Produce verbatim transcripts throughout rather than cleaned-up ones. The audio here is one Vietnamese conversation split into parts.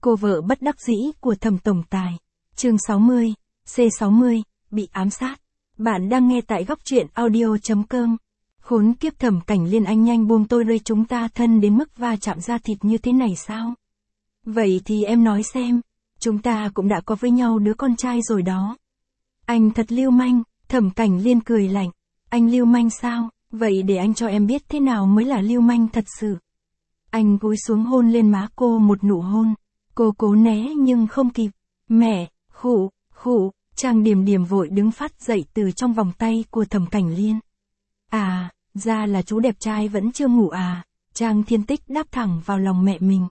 Cô vợ bất đắc dĩ của Thẩm tổng tài. Chương sáu mươi, C sáu mươi, bị ám sát. Bạn đang nghe tại góc truyện audio chấm com. Khốn kiếp, Thẩm Cảnh Liên, anh nhanh buông tôi rơi, chúng ta thân đến mức va chạm da thịt như thế này sao? Vậy thì em nói xem, chúng ta cũng đã có với nhau đứa con trai rồi đó. Anh thật lưu manh. Thẩm Cảnh Liên cười lạnh. Anh lưu manh sao? Vậy để anh cho em biết thế nào mới là lưu manh thật sự. Anh cúi xuống hôn lên má cô một nụ hôn. Cô cố né nhưng không kịp. Mẹ, khụ, khụ, Trang Điềm Điềm vội đứng phát dậy từ trong vòng tay của Thẩm Cảnh Liên. À, ra là chú đẹp trai vẫn chưa ngủ à? Trang Thiên Tích đáp thẳng vào lòng mẹ mình.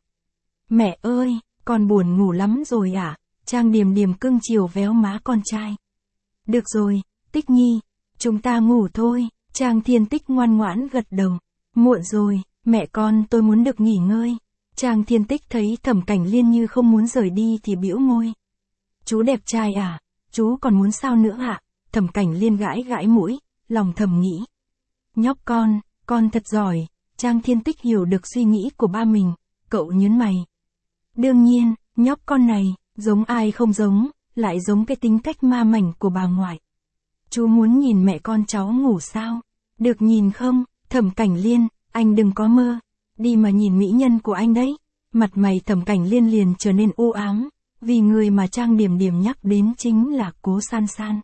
Mẹ ơi, con buồn ngủ lắm rồi à? Trang Điềm Điềm cưng chiều véo má con trai. Được rồi, Tích Nhi, chúng ta ngủ thôi. Trang Thiên Tích ngoan ngoãn gật đầu. Muộn rồi, mẹ con tôi muốn được nghỉ ngơi. Trang Thiên Tích thấy Thẩm Cảnh Liên như không muốn rời đi thì bĩu môi. Chú đẹp trai à, chú còn muốn sao nữa ạ? Thẩm Cảnh Liên gãi gãi mũi, lòng thầm nghĩ. Nhóc con, con thật giỏi. Trang Thiên Tích hiểu được suy nghĩ của ba mình, cậu nhướng mày. Đương nhiên, nhóc con này, giống ai không giống, lại giống cái tính cách ma mảnh của bà ngoại. Chú muốn nhìn mẹ con cháu ngủ sao? Được nhìn không? Thẩm Cảnh Liên, anh đừng có mơ. Đi mà nhìn mỹ nhân của anh đấy. Mặt mày Thẩm Cảnh Liên liền trở nên u ám, vì người mà Trang Điềm Điềm nhắc đến chính là Cố San San.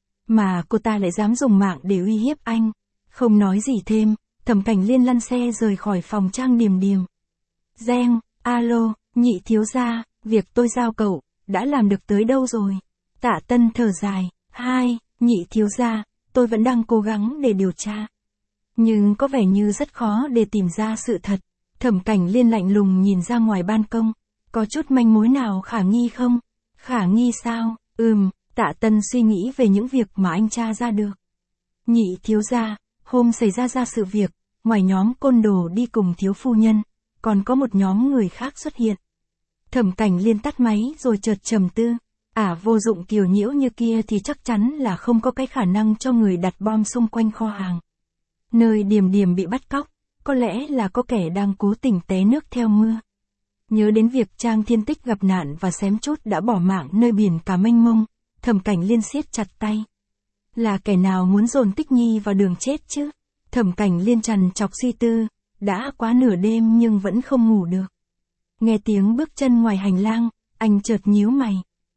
Mà cô ta lại dám dùng mạng để uy hiếp anh. Không nói gì thêm, Thẩm Cảnh Liên lăn xe rời khỏi phòng Trang Điềm Điềm. Reng, alo, nhị thiếu gia, việc tôi giao cậu, đã làm được tới đâu rồi? Tạ Tân thở dài. Hai, nhị thiếu gia, tôi vẫn đang cố gắng để điều tra. Nhưng có vẻ như rất khó để tìm ra sự thật. Thẩm Cảnh Liên lạnh lùng nhìn ra ngoài ban công. Có chút manh mối nào khả nghi không? Khả nghi sao? Ừm, Tạ Tân suy nghĩ về những việc mà anh tra ra được. Nhị thiếu gia, hôm xảy ra ra sự việc, ngoài nhóm côn đồ đi cùng thiếu phu nhân, còn có một nhóm người khác xuất hiện. Thẩm Cảnh Liên tắt máy rồi chợt trầm tư. À, vô dụng kiều nhiễu như kia thì chắc chắn là không có cái khả năng cho người đặt bom xung quanh kho hàng. Nơi Điềm Điềm bị bắt cóc, có lẽ là có kẻ đang cố tình té nước theo mưa. Nhớ đến việc Trang Thiên Tích gặp nạn và xém chút đã bỏ mạng nơi biển cả mênh mông, Thẩm Cảnh Liên siết chặt tay. Là kẻ nào muốn dồn Tích Nhi vào đường chết chứ? Thẩm Cảnh Liên trằn trọc suy tư, đã quá nửa đêm nhưng vẫn không ngủ được. Nghe tiếng bước chân ngoài hành lang, anh chợt nhíu mày.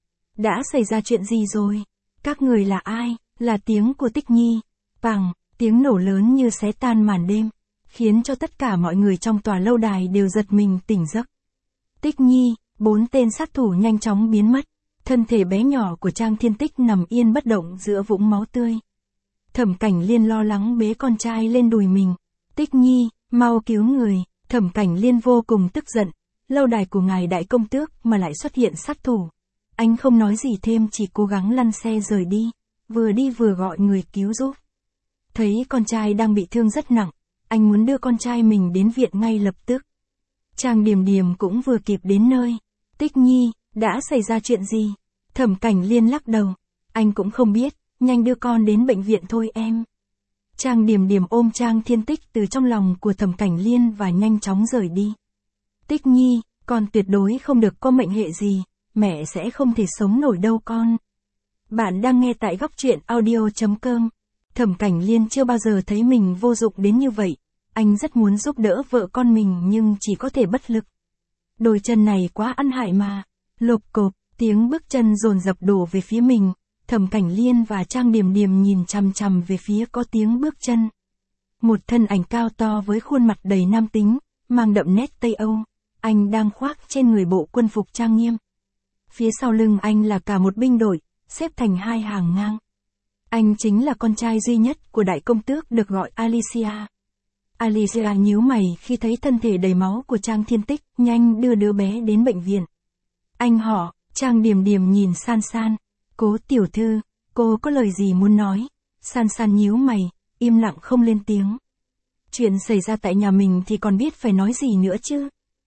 Đã xảy ra chuyện gì rồi? Các người là ai? Là tiếng của Tích Nhi. Pằng, tiếng nổ lớn như xé tan màn đêm, khiến cho tất cả mọi người trong tòa lâu đài đều giật mình tỉnh giấc. Tích Nhi, bốn tên sát thủ nhanh chóng biến mất. Thân thể bé nhỏ của Trang Thiên Tích nằm yên bất động giữa vũng máu tươi. Thẩm Cảnh Liên lo lắng bế con trai lên đùi mình. Tích Nhi, mau cứu người. Thẩm Cảnh Liên vô cùng tức giận. Lâu đài của ngài đại công tước mà lại xuất hiện sát thủ. Anh không nói gì thêm, chỉ cố gắng lăn xe rời đi, vừa đi vừa gọi người cứu giúp. Thấy con trai đang bị thương rất nặng, anh muốn đưa con trai mình đến viện ngay lập tức. Trang Điềm Điềm cũng vừa kịp đến nơi. Tích Nhi, đã xảy ra chuyện gì? Thẩm Cảnh Liên lắc đầu. Anh cũng không biết, nhanh đưa con đến bệnh viện thôi em. Trang Điềm Điềm ôm Trang Thiên Tích từ trong lòng của Thẩm Cảnh Liên và nhanh chóng rời đi. Tích Nhi, con tuyệt đối không được có mệnh hệ gì, mẹ sẽ không thể sống nổi đâu con. Bạn đang nghe tại góc truyện audio chấm com. Thẩm Cảnh Liên chưa bao giờ thấy mình vô dụng đến như vậy. Anh rất muốn giúp đỡ vợ con mình nhưng chỉ có thể bất lực. Đôi chân này quá ăn hại mà. Lộp cộp, tiếng bước chân dồn dập đổ về phía mình. Thẩm Cảnh Liên và Trang Điềm Điềm nhìn chằm chằm về phía có tiếng bước chân. Một thân ảnh cao to với khuôn mặt đầy nam tính, mang đậm nét Tây Âu. Anh đang khoác trên người bộ quân phục trang nghiêm. Phía sau lưng anh là cả một binh đội, xếp thành hai hàng ngang. Anh chính là con trai duy nhất của đại công tước được gọi Alicia. Alicia nhíu mày khi thấy thân thể đầy máu của Trang Thiên Tích, nhanh đưa đứa bé đến bệnh viện. Anh họ, Trang Điềm Điềm nhìn San San. Cố tiểu thư, cô có lời gì muốn nói? San San nhíu mày, im lặng không lên tiếng. Chuyện xảy ra tại nhà mình thì còn biết phải nói gì nữa chứ?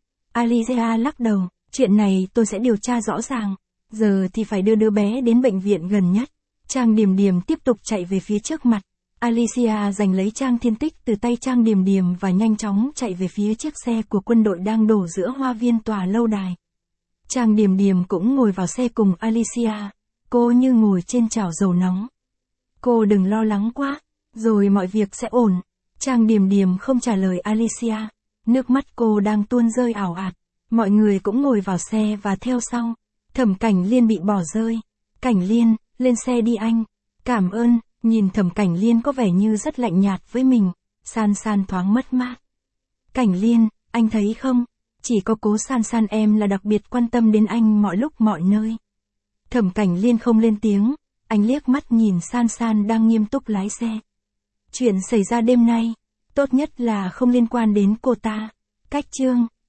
Alicia lắc đầu, chuyện này tôi sẽ điều tra rõ ràng. Giờ thì phải đưa đứa bé đến bệnh viện gần nhất. Trang Điềm Điềm tiếp tục chạy về phía trước mặt. Alicia giành lấy Trang Thiên Tích từ tay Trang Điềm Điềm và nhanh chóng chạy về phía chiếc xe của quân đội đang đổ giữa hoa viên tòa lâu đài. Trang Điểm Điểm cũng ngồi vào xe cùng Alicia. Cô như ngồi trên chảo dầu nóng. Cô đừng lo lắng quá, rồi mọi việc sẽ ổn. Trang Điểm Điểm không trả lời Alicia. Nước mắt cô đang tuôn rơi ảo ạt. Mọi người cũng ngồi vào xe và theo sau. Thẩm Cảnh Liên bị bỏ rơi. Cảnh Liên, lên xe đi anh. Cảm ơn, nhìn Thẩm Cảnh Liên có vẻ như rất lạnh nhạt với mình. San San thoáng mất mát. Cảnh Liên, anh thấy không? Chỉ có cố San San em là đặc biệt quan tâm đến anh mọi lúc mọi nơi. Thẩm Cảnh Liên không lên tiếng. Anh liếc mắt nhìn San San đang nghiêm túc lái xe. Chuyện xảy ra đêm nay, tốt nhất là không liên quan đến cô ta. Cách chương